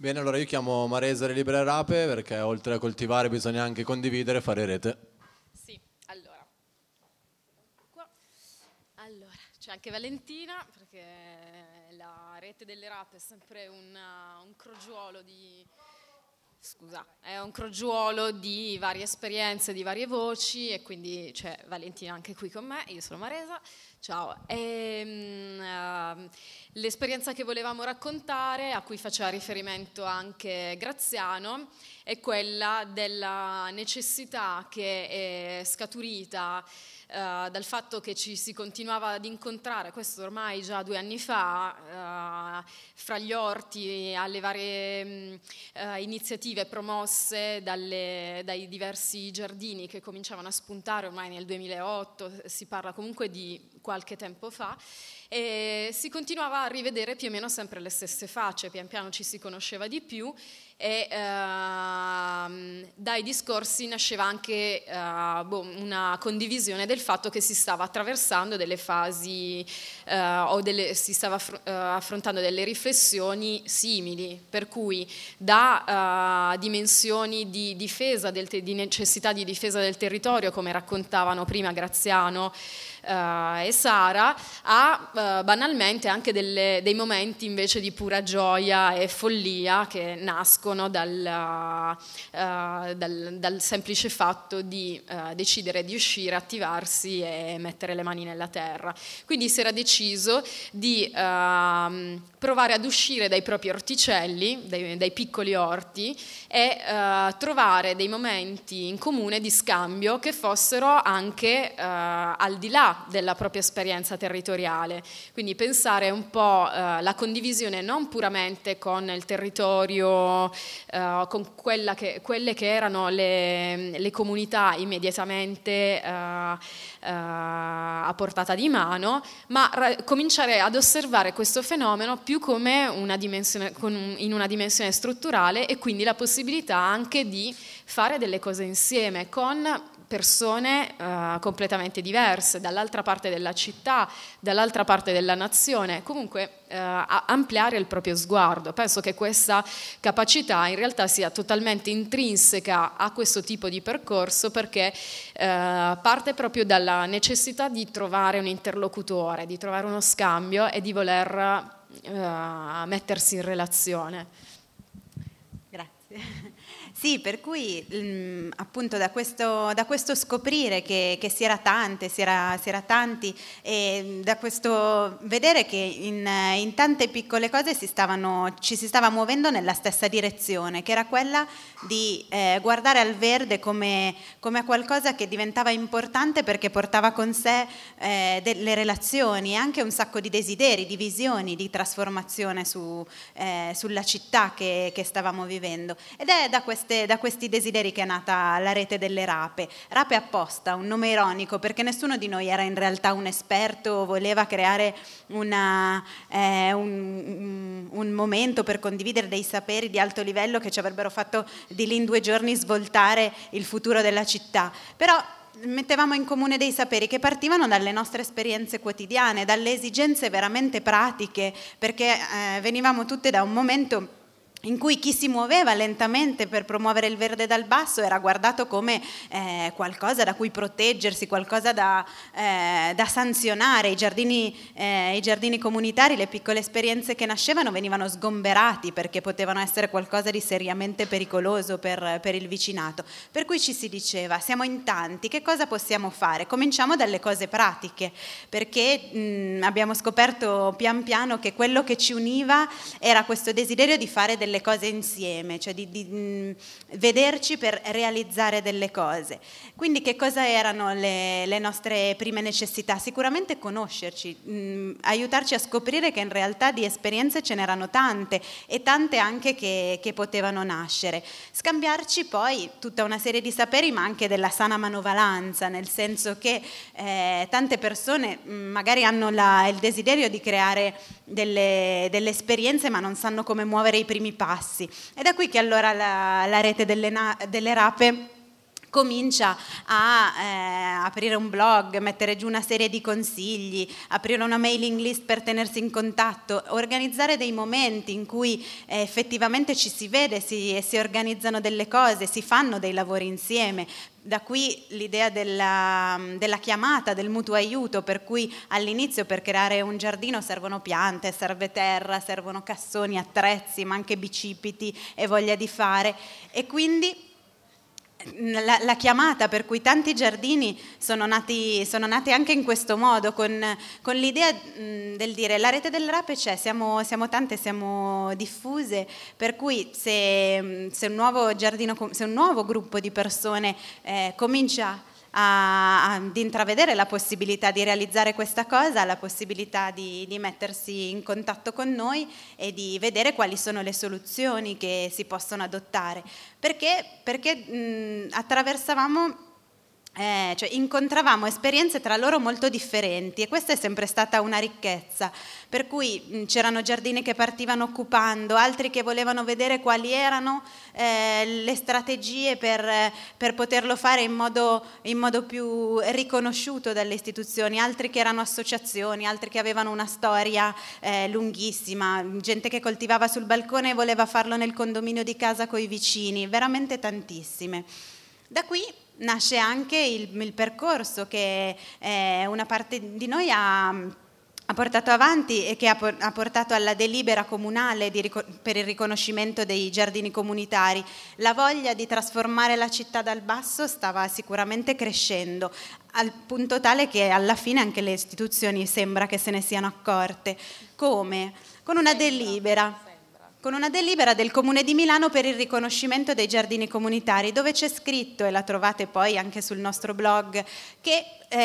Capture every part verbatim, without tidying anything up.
Bene, allora io chiamo Maresa le Libere Rape perché oltre a coltivare bisogna anche condividere e fare rete. Sì, allora. Qua. Allora, c'è anche Valentina perché la rete delle rape è sempre una, un crogiuolo di... Scusa, è un crogiuolo di varie esperienze, di varie voci e quindi c'è Valentina anche qui con me, io sono Maresa, ciao. E, uh, l'esperienza che volevamo raccontare, a cui faceva riferimento anche Graziano, è quella della necessità che è scaturita Uh, dal fatto che ci si continuava ad incontrare, questo ormai già due anni fa, uh, fra gli orti alle varie um, uh, iniziative promosse dalle, dai diversi giardini che cominciavano a spuntare ormai nel duemilaotto, si parla comunque di qualche tempo fa, e si continuava a rivedere più o meno sempre le stesse facce, pian piano ci si conosceva di più e uh, dai discorsi nasceva anche uh, boh, una condivisione del fatto che si stava attraversando delle fasi uh, o delle, si stava affr- uh, affrontando delle riflessioni simili, per cui da uh, dimensioni di difesa del te- di necessità di difesa del territorio, come raccontavano prima Graziano Uh, e Sara, a uh, banalmente anche delle, dei momenti invece di pura gioia e follia che nascono dal, uh, dal, dal semplice fatto di uh, decidere di uscire, attivarsi e mettere le mani nella terra. Quindi si era deciso di uh, provare ad uscire dai propri orticelli, dai, dai piccoli orti e uh, trovare dei momenti in comune di scambio che fossero anche uh, al di là della propria esperienza territoriale, quindi pensare un po' eh, la condivisione non puramente con il territorio, eh, con quella che, quelle che erano le, le comunità immediatamente eh, eh, a portata di mano, ma ra- cominciare ad osservare questo fenomeno più come una dimensione, con un, in una dimensione strutturale e quindi la possibilità anche di fare delle cose insieme con persone uh, completamente diverse, dall'altra parte della città, dall'altra parte della nazione, comunque uh, ampliare il proprio sguardo. Penso che questa capacità in realtà sia totalmente intrinseca a questo tipo di percorso perché uh, parte proprio dalla necessità di trovare un interlocutore, di trovare uno scambio e di voler uh, mettersi in relazione. Grazie. Sì, per cui mh, appunto da questo, da questo scoprire che, che si era tante, si era, si era tanti e da questo vedere che in, in tante piccole cose si stavano, ci si stava muovendo nella stessa direzione, che era quella di eh, guardare al verde come, come a qualcosa che diventava importante perché portava con sé eh, delle relazioni e anche un sacco di desideri, di visioni, di trasformazione su, eh, sulla città che, che stavamo vivendo. Ed è da queste Da questi desideri che è nata la rete delle rape. Rape apposta, un nome ironico, perché nessuno di noi era in realtà un esperto o voleva creare una, eh, un, un momento per condividere dei saperi di alto livello che ci avrebbero fatto di lì in due giorni svoltare il futuro della città. Però mettevamo in comune dei saperi che partivano dalle nostre esperienze quotidiane, dalle esigenze veramente pratiche, perché eh, venivamo tutte da un momento in cui chi si muoveva lentamente per promuovere il verde dal basso era guardato come eh, qualcosa da cui proteggersi, qualcosa da, eh, da sanzionare. I giardini, eh, i giardini comunitari, le piccole esperienze che nascevano venivano sgomberati perché potevano essere qualcosa di seriamente pericoloso per, per il vicinato. Per cui ci si diceva, siamo in tanti, che cosa possiamo fare? Cominciamo dalle cose pratiche, perché mh, abbiamo scoperto pian piano che quello che ci univa era questo desiderio di fare delle delle cose insieme, cioè di, di mh, vederci per realizzare delle cose. Quindi che cosa erano le, le nostre prime necessità? Sicuramente conoscerci, mh, aiutarci a scoprire che in realtà di esperienze ce n'erano tante e tante anche che, che potevano nascere. Scambiarci poi tutta una serie di saperi, ma anche della sana manovalanza, nel senso che eh, tante persone mh, magari hanno la, il desiderio di creare delle, delle esperienze ma non sanno come muovere i primi passi. È da qui che allora la, la rete delle, na, delle rape comincia a eh, aprire un blog, mettere giù una serie di consigli, aprire una mailing list per tenersi in contatto, organizzare dei momenti in cui eh, effettivamente ci si vede, si, si organizzano delle cose, si fanno dei lavori insieme. Da qui l'idea della, della chiamata, del mutuo aiuto, per cui all'inizio per creare un giardino servono piante, serve terra, servono cassoni, attrezzi, ma anche bicipiti e voglia di fare, e quindi La, la chiamata per cui tanti giardini sono nati, sono nati anche in questo modo, con, con l'idea mh, del dire la rete delle rape c'è, siamo, siamo tante, siamo diffuse, per cui se, se, un nuovo giardino, se un nuovo gruppo di persone eh, comincia a, ad intravedere la possibilità di realizzare questa cosa, la possibilità di, di mettersi in contatto con noi e di vedere quali sono le soluzioni che si possono adottare, perché, perché mh, attraversavamo Eh, cioè incontravamo esperienze tra loro molto differenti, e questa è sempre stata una ricchezza, per cui mh, c'erano giardini che partivano occupando, altri che volevano vedere quali erano eh, le strategie per, per poterlo fare in modo, in modo più riconosciuto dalle istituzioni, altri che erano associazioni, altri che avevano una storia eh, lunghissima, gente che coltivava sul balcone e voleva farlo nel condominio di casa coi vicini, veramente tantissime. Da qui nasce anche il, il percorso che eh, una parte di noi ha, ha portato avanti e che ha, ha portato alla delibera comunale di, per il riconoscimento dei giardini comunitari. La voglia di trasformare la città dal basso stava sicuramente crescendo, al punto tale che alla fine anche le istituzioni sembra che se ne siano accorte. Come? Con una delibera. con una delibera del Comune di Milano per il riconoscimento dei giardini comunitari, dove c'è scritto, e la trovate poi anche sul nostro blog, che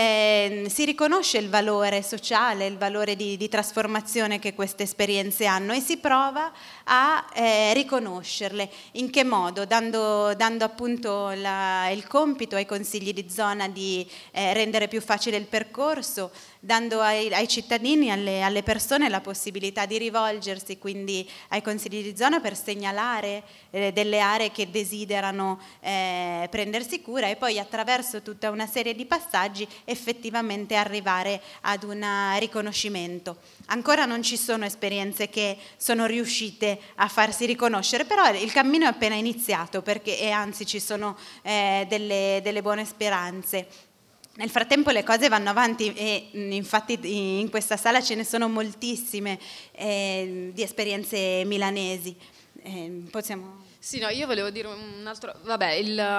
eh, si riconosce il valore sociale, il valore di, di trasformazione che queste esperienze hanno, e si prova a eh, riconoscerle. In che modo? Dando, dando appunto la, il compito ai consigli di zona di eh, rendere più facile il percorso, dando ai, ai cittadini, alle, alle persone la possibilità di rivolgersi quindi ai consigli di zona per segnalare eh, delle aree che desiderano eh, prendersi cura, e poi attraverso tutta una serie di passaggi effettivamente arrivare ad un riconoscimento. Ancora non ci sono esperienze che sono riuscite a farsi riconoscere, però il cammino è appena iniziato, perché, e anzi ci sono eh, delle, delle buone speranze. Nel frattempo le cose vanno avanti, e infatti in questa sala ce ne sono moltissime eh, di esperienze milanesi. Eh, possiamo... Sì, no, io volevo dire un altro... Vabbè,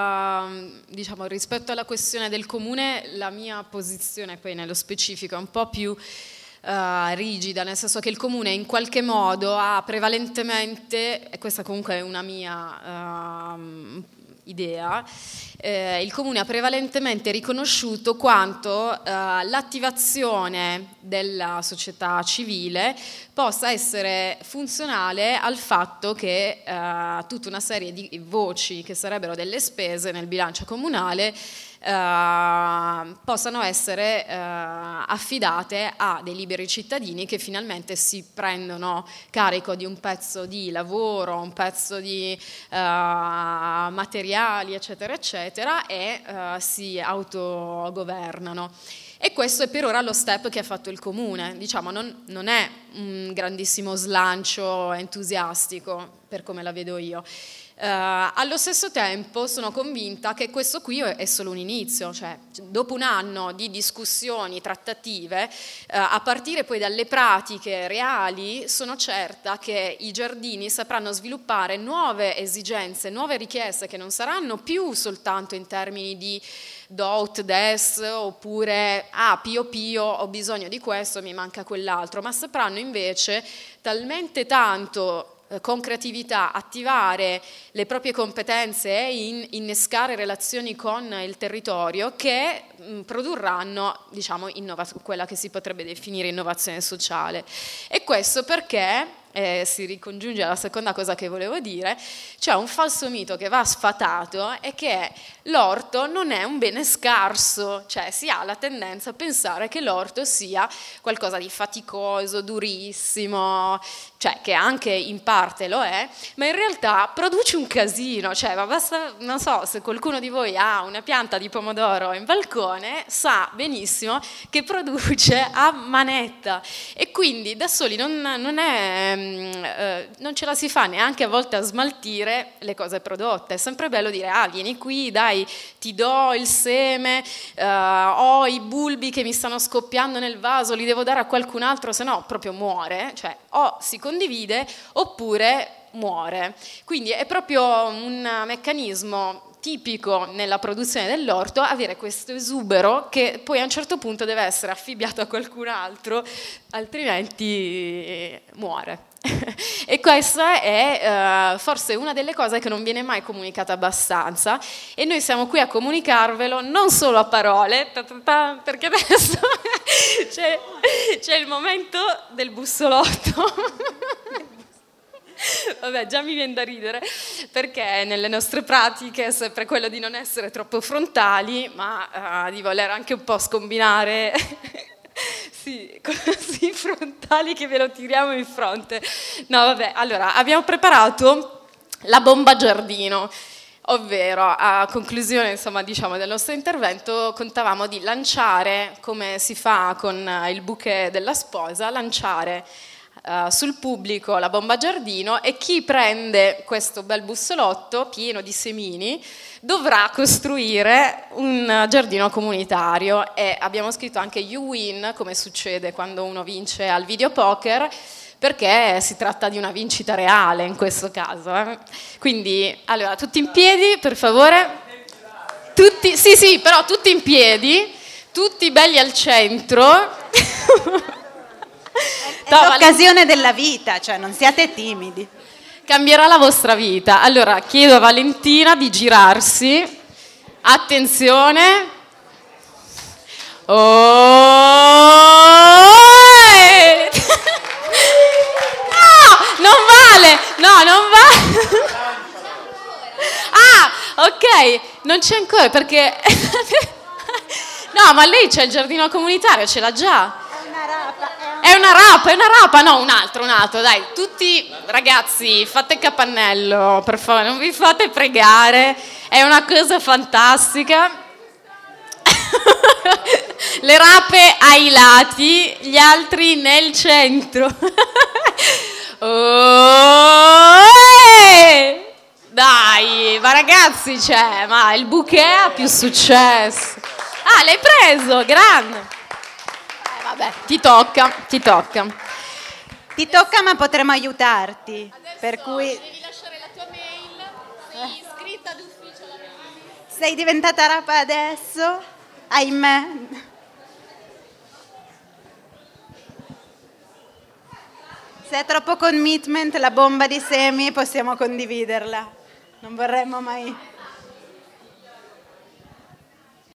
il, diciamo, rispetto alla questione del comune, la mia posizione poi nello specifico è un po' più uh, rigida, nel senso che il comune in qualche modo ha prevalentemente, e questa comunque è una mia... Uh, idea, eh, il comune ha prevalentemente riconosciuto quanto eh, l'attivazione della società civile possa essere funzionale al fatto che eh, tutta una serie di voci che sarebbero delle spese nel bilancio comunale Uh, possano essere uh, affidate a dei liberi cittadini che finalmente si prendono carico di un pezzo di lavoro, un pezzo di uh, materiali, eccetera, eccetera, e uh, si autogovernano. E questo è per ora lo step che ha fatto il comune. Diciamo, non, non è un grandissimo slancio entusiastico per come la vedo io. Uh, allo stesso tempo sono convinta che questo qui è solo un inizio, cioè dopo un anno di discussioni, trattative, uh, a partire poi dalle pratiche reali, sono certa che i giardini sapranno sviluppare nuove esigenze, nuove richieste che non saranno più soltanto in termini di do ut des, oppure ah pio pio ho bisogno di questo, mi manca quell'altro, ma sapranno invece talmente tanto con creatività attivare le proprie competenze e in, innescare relazioni con il territorio che mh, produrranno, diciamo, innova- quella che si potrebbe definire innovazione sociale. E questo perché, eh, si ricongiunge alla seconda cosa che volevo dire, c'è un falso mito che va sfatato, e che l'orto non è un bene scarso, cioè si ha la tendenza a pensare che l'orto sia qualcosa di faticoso, durissimo, cioè che anche in parte lo è, ma in realtà produce un casino, cioè ma basta, non so, se qualcuno di voi ha una pianta di pomodoro in balcone, sa benissimo che produce a manetta e quindi da soli non, non, è, eh, non ce la si fa neanche a volte a smaltire le cose prodotte. È sempre bello dire, ah vieni qui, dai, ti do il seme, eh, ho i bulbi che mi stanno scoppiando nel vaso, li devo dare a qualcun altro, se no proprio muore, cioè o si condivide oppure muore. Quindi è proprio un meccanismo tipico nella produzione dell'orto avere questo esubero che poi a un certo punto deve essere affibbiato a qualcun altro, altrimenti muore. E questa è uh, forse una delle cose che non viene mai comunicata abbastanza e noi siamo qui a comunicarvelo non solo a parole, ta ta ta, perché adesso c'è, c'è il momento del bussolotto. Vabbè, già mi viene da ridere perché nelle nostre pratiche è sempre quello di non essere troppo frontali, ma uh, di voler anche un po' scombinare. Sì, così frontali che ve lo tiriamo in fronte. No, vabbè, allora abbiamo preparato la bomba giardino, ovvero a conclusione, insomma, diciamo, del nostro intervento contavamo di lanciare, come si fa con il bouquet della sposa, lanciare uh, sul pubblico la bomba giardino e chi prende questo bel bussolotto pieno di semini dovrà costruire un giardino comunitario e abbiamo scritto anche you win, come succede quando uno vince al videopoker, perché si tratta di una vincita reale in questo caso. Eh. Quindi, allora, tutti in piedi, per favore. Tutti, sì, sì, però tutti in piedi, tutti belli al centro. È l'occasione della vita, cioè non siate timidi. Cambierà la vostra vita. Allora, chiedo a Valentina di girarsi. Attenzione. Oh! No, non vale. No, non vale. Ah, ok. Non c'è ancora perché... No, ma lei c'è il giardino comunitario, ce l'ha già. È una rapa, è una rapa, no, un altro, un altro, dai, tutti ragazzi, fate capannello, per favore, non vi fate pregare, è una cosa fantastica. Le rape ai lati, gli altri nel centro. Oh, eh! Dai, ma ragazzi, c'è, ma il bouquet ha più successo. Ah, l'hai preso, grande. Vabbè, ti tocca, ti tocca. Ti tocca, ma potremo aiutarti. Adesso per cui devi lasciare la tua mail. Sei iscritta d'ufficio alla mail. sei diventata rapa adesso? Ahimè. Se è troppo commitment, la bomba di semi possiamo condividerla. Non vorremmo mai...